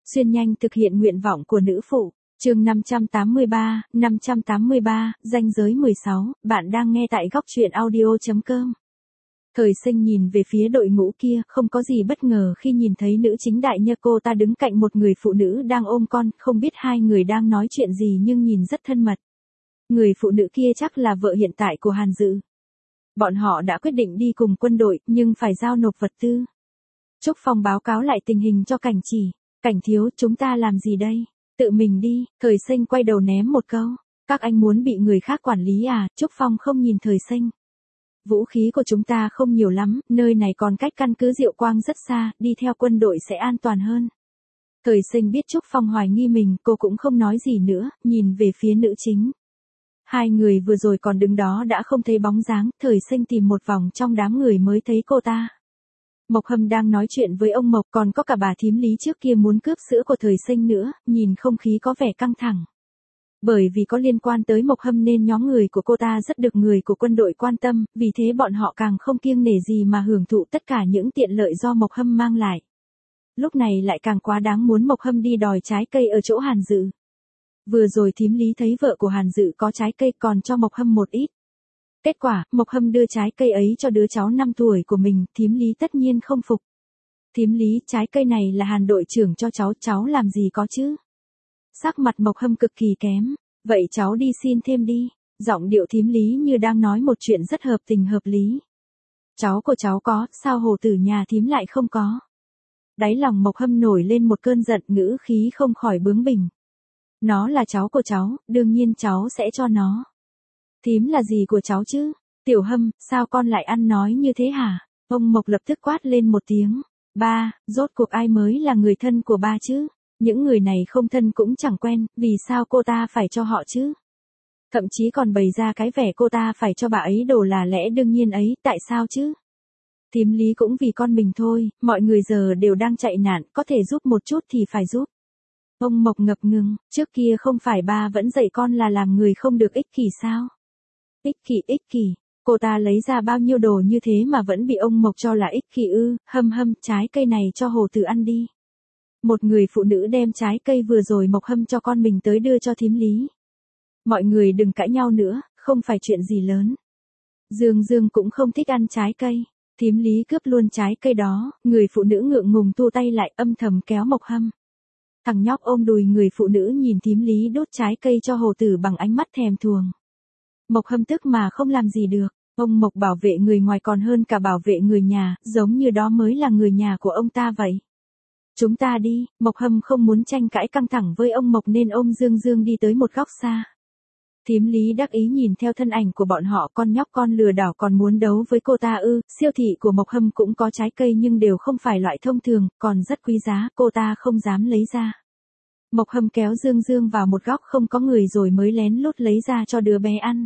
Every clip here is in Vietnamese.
Xuyên nhanh thực hiện nguyện vọng của nữ phụ. Chương 583, ranh giới 16, bạn đang nghe tại góc truyện audio.com. Thời Sinh nhìn về phía đội ngũ kia, không có gì bất ngờ khi nhìn thấy nữ chính đại nha cô ta đứng cạnh một người phụ nữ đang ôm con, không biết hai người đang nói chuyện gì nhưng nhìn rất thân mật. Người phụ nữ kia chắc là vợ hiện tại của Hàn Dự. Bọn họ đã quyết định đi cùng quân đội, nhưng phải giao nộp vật tư. Trúc Phong báo cáo lại tình hình cho Cảnh Chỉ. Cảnh thiếu, chúng ta làm gì đây? Tự mình đi. Thời Sinh quay đầu ném một câu. Các anh muốn bị người khác quản lý à? Trúc Phong không nhìn Thời Sinh. Vũ khí của chúng ta không nhiều lắm, nơi này còn cách căn cứ Diệu Quang rất xa, đi theo quân đội sẽ an toàn hơn. Thời Sinh biết Trúc Phong hoài nghi mình, cô cũng không nói gì nữa, nhìn về phía nữ chính. Hai người vừa rồi còn đứng đó đã không thấy bóng dáng, Thời Sinh tìm một vòng trong đám người mới thấy cô ta. Mộc Hâm đang nói chuyện với ông Mộc, còn có cả bà thím Lý trước kia muốn cướp sữa của Thời Sinh nữa, nhìn không khí có vẻ căng thẳng. Bởi vì có liên quan tới Mộc Hâm nên nhóm người của cô ta rất được người của quân đội quan tâm, vì thế bọn họ càng không kiêng nể gì mà hưởng thụ tất cả những tiện lợi do Mộc Hâm mang lại. Lúc này lại càng quá đáng muốn Mộc Hâm đi đòi trái cây ở chỗ Hàn Dự. Vừa rồi thím Lý thấy vợ của Hàn Dự có trái cây còn cho Mộc Hâm một ít. Kết quả, Mộc Hâm đưa trái cây ấy cho đứa cháu 5 tuổi của mình, thím Lý tất nhiên không phục. Thím Lý, trái cây này là Hàn đội trưởng cho cháu làm gì có chứ? Sắc mặt Mộc Hâm cực kỳ kém, vậy cháu đi xin thêm đi. Giọng điệu thím Lý như đang nói một chuyện rất hợp tình hợp lý. Cháu của cháu có, sao hồ tử nhà thím lại không có? Đáy lòng Mộc Hâm nổi lên một cơn giận, ngữ khí không khỏi bướng bỉnh. Nó là cháu của cháu, đương nhiên cháu sẽ cho nó. Thím là gì của cháu chứ? Tiểu Hâm, sao con lại ăn nói như thế hả? Ông Mộc lập tức quát lên một tiếng. Ba, rốt cuộc ai mới là người thân của ba chứ? Những người này không thân cũng chẳng quen, vì sao cô ta phải cho họ chứ? Thậm chí còn bày ra cái vẻ cô ta phải cho bà ấy đồ là lẽ đương nhiên ấy, tại sao chứ? Thím Lý cũng vì con mình thôi, mọi người giờ đều đang chạy nạn, có thể giúp một chút thì phải giúp. Ông Mộc ngập ngừng, trước kia không phải ba vẫn dạy con là làm người không được ích kỷ sao? Ích kỷ, cô ta lấy ra bao nhiêu đồ như thế mà vẫn bị ông Mộc cho là ích kỷ ư? Hâm, trái cây này cho Hồ Tử ăn đi. Một người phụ nữ đem trái cây vừa rồi Mộc Hâm cho con mình tới đưa cho thím Lý. Mọi người đừng cãi nhau nữa, không phải chuyện gì lớn. Dương cũng không thích ăn trái cây. Thím Lý cướp luôn trái cây đó, người phụ nữ ngượng ngùng thu tay lại âm thầm kéo Mộc Hâm. Thằng nhóc ôm đùi người phụ nữ nhìn thím Lý đốt trái cây cho Hồ Tử bằng ánh mắt thèm thuồng. Mộc Hâm tức mà không làm gì được, ông Mộc bảo vệ người ngoài còn hơn cả bảo vệ người nhà, giống như đó mới là người nhà của ông ta vậy. Chúng ta đi, Mộc Hâm không muốn tranh cãi căng thẳng với ông Mộc nên ôm Dương đi tới một góc xa. Thím Lý đắc ý nhìn theo thân ảnh của bọn họ, con nhóc con lừa đảo còn muốn đấu với cô ta ư? Siêu thị của Mộc Hâm cũng có trái cây nhưng đều không phải loại thông thường, còn rất quý giá, cô ta không dám lấy ra. Mộc Hâm kéo Dương vào một góc không có người rồi mới lén lút lấy ra cho đứa bé ăn.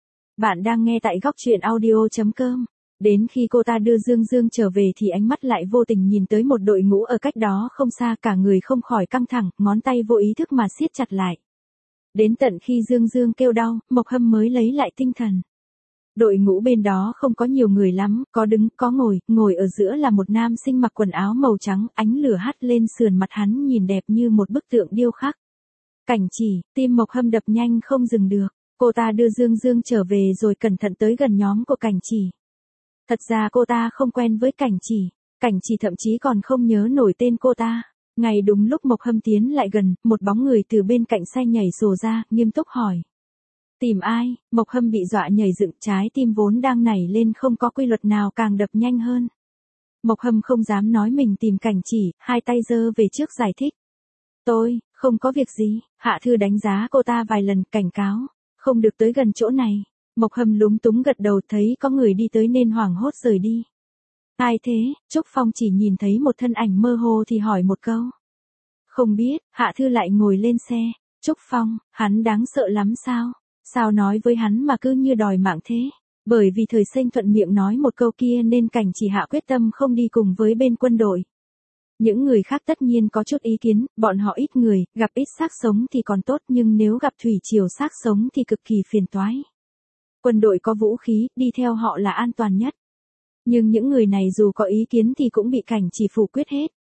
Bạn đang nghe tại góc truyện audio.com. Đến khi cô ta đưa Dương trở về thì ánh mắt lại vô tình nhìn tới một đội ngũ ở cách đó không xa, cả người không khỏi căng thẳng, ngón tay vô ý thức mà siết chặt lại. Đến tận khi Dương kêu đau, Mộc Hâm mới lấy lại tinh thần. Đội ngũ bên đó không có nhiều người lắm, có đứng, có ngồi ở giữa là một nam sinh mặc quần áo màu trắng, ánh lửa hắt lên sườn mặt hắn nhìn đẹp như một bức tượng điêu khắc. Cảnh Chỉ, tim Mộc Hâm đập nhanh không dừng được, cô ta đưa Dương trở về rồi cẩn thận tới gần nhóm của Cảnh Chỉ. Thật ra cô ta không quen với Cảnh Chỉ thậm chí còn không nhớ nổi tên cô ta. Ngay đúng lúc Mộc Hâm tiến lại gần, một bóng người từ bên cạnh xe nhảy sổ ra, nghiêm túc hỏi. Tìm ai? Mộc Hâm bị dọa nhảy dựng, trái tim vốn đang nảy lên không có quy luật nào càng đập nhanh hơn. Mộc Hâm không dám nói mình tìm Cảnh Chỉ, hai tay giơ về trước giải thích. Tôi, không có việc gì. Hạ Thư đánh giá cô ta vài lần, cảnh cáo. Không được tới gần chỗ này. Mộc Hâm lúng túng gật đầu, thấy có người đi tới nên hoảng hốt rời đi. Ai thế? Trúc Phong chỉ nhìn thấy một thân ảnh mơ hồ thì hỏi một câu. Không biết. Hạ Thư lại ngồi lên xe. Trúc Phong, hắn đáng sợ lắm sao? Sao nói với hắn mà cứ như đòi mạng thế? Bởi vì Thời Sinh thuận miệng nói một câu kia nên Cảnh Chỉ hạ quyết tâm không đi cùng với bên quân đội. Những người khác tất nhiên có chút ý kiến, bọn họ ít người, gặp ít xác sống thì còn tốt nhưng nếu gặp thủy triều xác sống thì cực kỳ phiền toái. Quân đội có vũ khí, đi theo họ là an toàn nhất. Nhưng những người này dù có ý kiến thì cũng bị Cảnh Chỉ phủ quyết hết.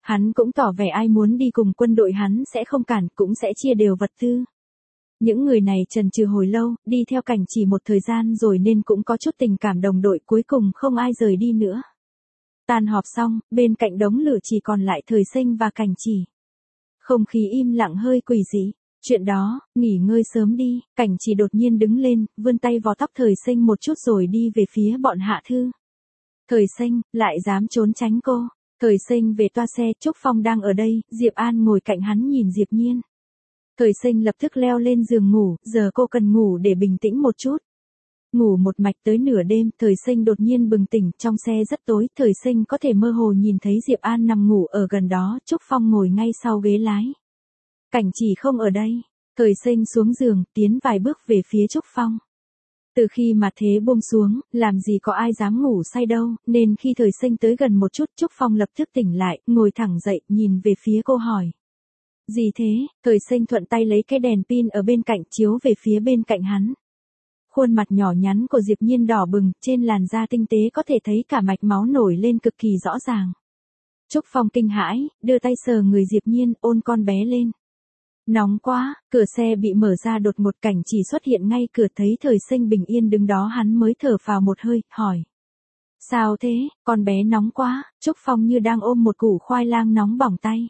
Hắn cũng tỏ vẻ ai muốn đi cùng quân đội hắn sẽ không cản, cũng sẽ chia đều vật tư. Những người này chần chừ hồi lâu, đi theo Cảnh Chỉ một thời gian rồi nên cũng có chút tình cảm đồng đội, cuối cùng không ai rời đi nữa. Tan họp xong, bên cạnh đống lửa chỉ còn lại Thời Sinh và Cảnh Chỉ. Không khí im lặng hơi quỷ dị. Chuyện đó, nghỉ ngơi sớm đi. Cảnh Chỉ đột nhiên đứng lên, vươn tay vò tóc Thời Sinh một chút rồi đi về phía bọn Hạ Thư. Thời Sinh, lại dám trốn tránh cô. Thời Sinh về toa xe, Trúc Phong đang ở đây, Diệp An ngồi cạnh hắn nhìn Diệp Nhiên. Thời Sinh lập tức leo lên giường ngủ, giờ cô cần ngủ để bình tĩnh một chút. Ngủ một mạch tới nửa đêm, Thời Sinh đột nhiên bừng tỉnh, trong xe rất tối, Thời Sinh có thể mơ hồ nhìn thấy Diệp An nằm ngủ ở gần đó, Trúc Phong ngồi ngay sau ghế lái. Cảnh Chỉ không ở đây. Thời Sinh xuống giường, tiến vài bước về phía Trúc Phong. Từ khi mà thế buông xuống, làm gì có ai dám ngủ say đâu, nên khi Thời Sinh tới gần một chút, Trúc Phong lập tức tỉnh lại, ngồi thẳng dậy, nhìn về phía cô hỏi. Gì thế? Thời Sinh thuận tay lấy cái đèn pin ở bên cạnh chiếu về phía bên cạnh hắn. Khuôn mặt nhỏ nhắn của Diệp Nhiên đỏ bừng, trên làn da tinh tế có thể thấy cả mạch máu nổi lên cực kỳ rõ ràng. Trúc Phong kinh hãi, đưa tay sờ người Diệp Nhiên, ôn con bé lên. Nóng quá, cửa xe bị mở ra đột ngột, Cảnh Chỉ xuất hiện ngay cửa, thấy Thời Sinh bình yên đứng đó hắn mới thở phào một hơi, hỏi. Sao thế, con bé nóng quá, Trúc Phong như đang ôm một củ khoai lang nóng bỏng tay.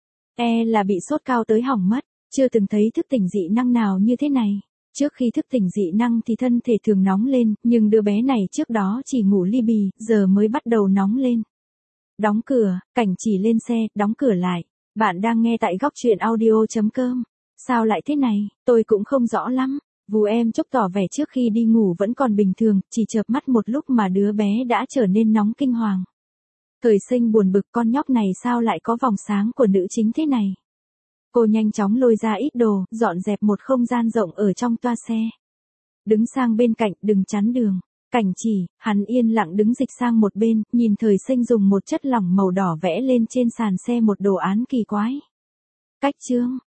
Là bị sốt cao tới hỏng mất, chưa từng thấy thức tỉnh dị năng nào như thế này. Trước khi thức tỉnh dị năng thì thân thể thường nóng lên, nhưng đứa bé này trước đó chỉ ngủ li bì, giờ mới bắt đầu nóng lên. Đóng cửa, Cảnh Chỉ lên xe, đóng cửa lại. Bạn đang nghe tại góc truyện audio.com. Sao lại thế này, tôi cũng không rõ lắm. Vú em Trúc tỏ vẻ trước khi đi ngủ vẫn còn bình thường, chỉ chợp mắt một lúc mà đứa bé đã trở nên nóng kinh hoàng. Thời Sinh buồn bực, con nhóc này sao lại có vòng sáng của nữ chính thế này. Cô nhanh chóng lôi ra ít đồ, dọn dẹp một không gian rộng ở trong toa xe. Đứng sang bên cạnh, đừng chắn đường. Cảnh Chỉ, hắn yên lặng đứng dịch sang một bên, nhìn Thời Sinh dùng một chất lỏng màu đỏ vẽ lên trên sàn xe một đồ án kỳ quái. Cách chương,